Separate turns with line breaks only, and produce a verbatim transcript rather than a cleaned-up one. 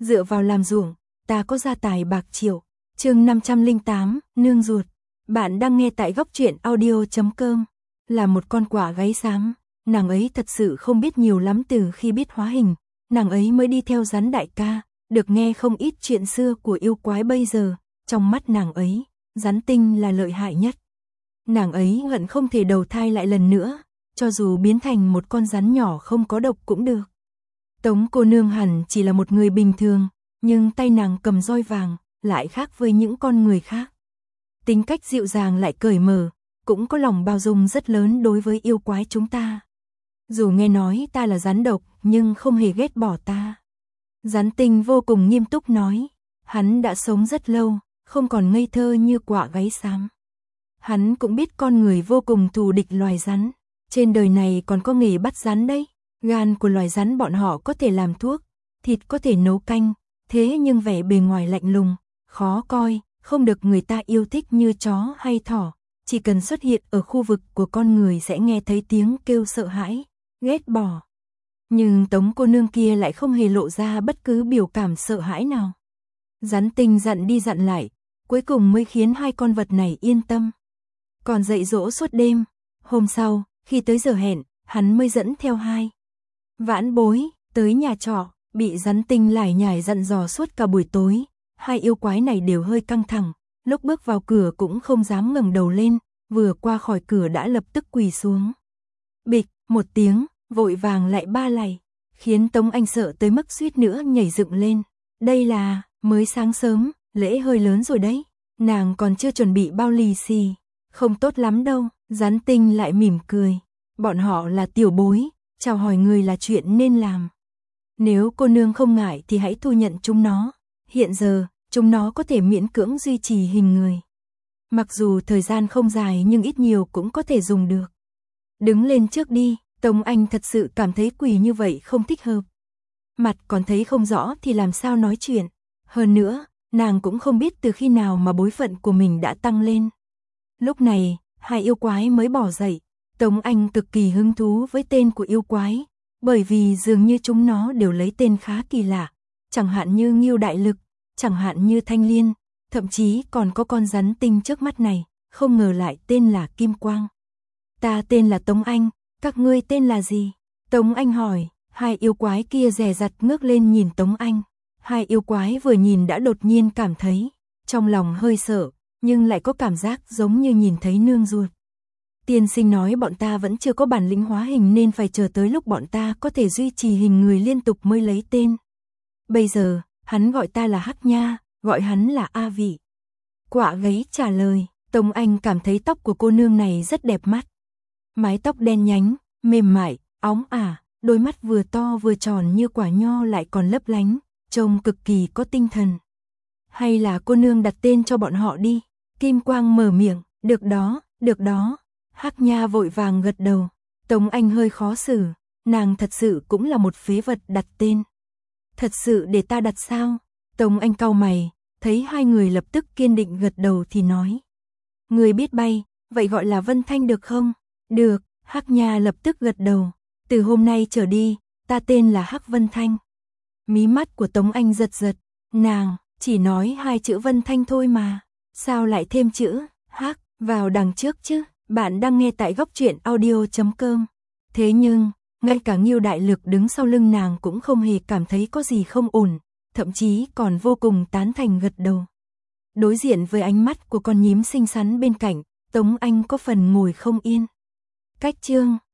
dựa vào làm ruộng, ta có gia tài bạc triệu. Chương năm trăm lẻ tám, nương ruột. Bạn đang nghe tại góc truyện audio chấm com. Là một con quạ gáy xám, nàng ấy thật sự không biết nhiều lắm từ khi biết hóa hình, nàng ấy mới đi theo Rắn đại ca, được nghe không ít chuyện xưa của yêu quái bây giờ, trong mắt nàng ấy, Rắn tinh là lợi hại nhất. Nàng ấy hận không thể đầu thai lại lần nữa, cho dù biến thành một con rắn nhỏ không có độc cũng được. Tống cô nương hẳn chỉ là một người bình thường, nhưng tay nàng cầm roi vàng, lại khác với những con người khác. Tính cách dịu dàng lại cởi mở, cũng có lòng bao dung rất lớn đối với yêu quái chúng ta. Dù nghe nói ta là rắn độc, nhưng không hề ghét bỏ ta. Rắn tinh vô cùng nghiêm túc nói, hắn đã sống rất lâu, không còn ngây thơ như quạ gáy xám. Hắn cũng biết con người vô cùng thù địch loài rắn, trên đời này còn có nghề bắt rắn đấy. Gan của loài rắn bọn họ có thể làm thuốc, thịt có thể nấu canh, thế nhưng vẻ bề ngoài lạnh lùng, khó coi, không được người ta yêu thích như chó hay thỏ, chỉ cần xuất hiện ở khu vực của con người sẽ nghe thấy tiếng kêu sợ hãi, ghét bỏ. Nhưng Tống cô nương kia lại không hề lộ ra bất cứ biểu cảm sợ hãi nào. Rắn tinh dặn đi dặn lại, cuối cùng mới khiến hai con vật này yên tâm. Còn dạy dỗ suốt đêm, hôm sau, khi tới giờ hẹn, hắn mới dẫn theo hai vãn bối, tới nhà trọ, bị rắn tinh lải nhải dặn dò suốt cả buổi tối. Hai yêu quái này đều hơi căng thẳng, lúc bước vào cửa cũng không dám ngẩng đầu lên, vừa qua khỏi cửa đã lập tức quỳ xuống. Bịch, một tiếng, vội vàng lại ba lạy, khiến Tống Anh sợ tới mức suýt nữa nhảy dựng lên. Đây là, mới sáng sớm, lễ hơi lớn rồi đấy, nàng còn chưa chuẩn bị bao lì xì, không tốt lắm đâu. Rắn tinh lại mỉm cười, bọn họ là tiểu bối, chào hỏi người là chuyện nên làm. Nếu cô nương không ngại thì hãy thu nhận chúng nó, hiện giờ, chúng nó có thể miễn cưỡng duy trì hình người. Mặc dù thời gian không dài nhưng ít nhiều cũng có thể dùng được. Đứng lên trước đi, Tống Anh thật sự cảm thấy quỳ như vậy không thích hợp. Mặt còn thấy không rõ thì làm sao nói chuyện. Hơn nữa, nàng cũng không biết từ khi nào mà bối phận của mình đã tăng lên. Lúc này, hai yêu quái mới bỏ dậy. Tống Anh cực kỳ hứng thú với tên của yêu quái, bởi vì dường như chúng nó đều lấy tên khá kỳ lạ, chẳng hạn như Ngưu Đại Lực, chẳng hạn như Thanh Liên, thậm chí còn có con rắn tinh trước mắt này, không ngờ lại tên là Kim Quang. Ta tên là Tống Anh, các ngươi tên là gì? Tống Anh hỏi, hai yêu quái kia dè dặt ngước lên nhìn Tống Anh. Hai yêu quái vừa nhìn đã đột nhiên cảm thấy, trong lòng hơi sợ, nhưng lại có cảm giác giống như nhìn thấy nương ruột. Tiên sinh nói bọn ta vẫn chưa có bản lĩnh hóa hình nên phải chờ tới lúc bọn ta có thể duy trì hình người liên tục mới lấy tên. Bây giờ, hắn gọi ta là Hắc Nha, gọi hắn là A Vị. Quạ gáy trả lời, Tống Anh cảm thấy tóc của cô nương này rất đẹp mắt. Mái tóc đen nhánh, mềm mại, óng ả, đôi mắt vừa to vừa tròn như quả nho lại còn lấp lánh, trông cực kỳ có tinh thần. Hay là cô nương đặt tên cho bọn họ đi. Kim Quang mở miệng, được đó, được đó. Hắc Nha vội vàng gật đầu. Tống Anh hơi khó xử, nàng thật sự cũng là một phế vật đặt tên. Thật sự để ta đặt sao? Tống Anh cau mày, thấy hai người lập tức kiên định gật đầu thì nói. Người biết bay, vậy gọi là Vân Thanh được không? Được, Hắc Nha lập tức gật đầu. Từ hôm nay trở đi, ta tên là Hắc Vân Thanh. Mí mắt của Tống Anh giật giật, nàng chỉ nói hai chữ Vân Thanh thôi mà, sao lại thêm chữ Hắc vào đằng trước chứ? Bạn đang nghe tại góc truyện audio chấm com. Thế nhưng, ngay cả Ngưu Đại Lực đứng sau lưng nàng cũng không hề cảm thấy có gì không ổn, thậm chí còn vô cùng tán thành gật đầu. Đối diện với ánh mắt của con nhím xinh xắn bên cạnh, Tống Anh có phần ngồi không yên. Cách chương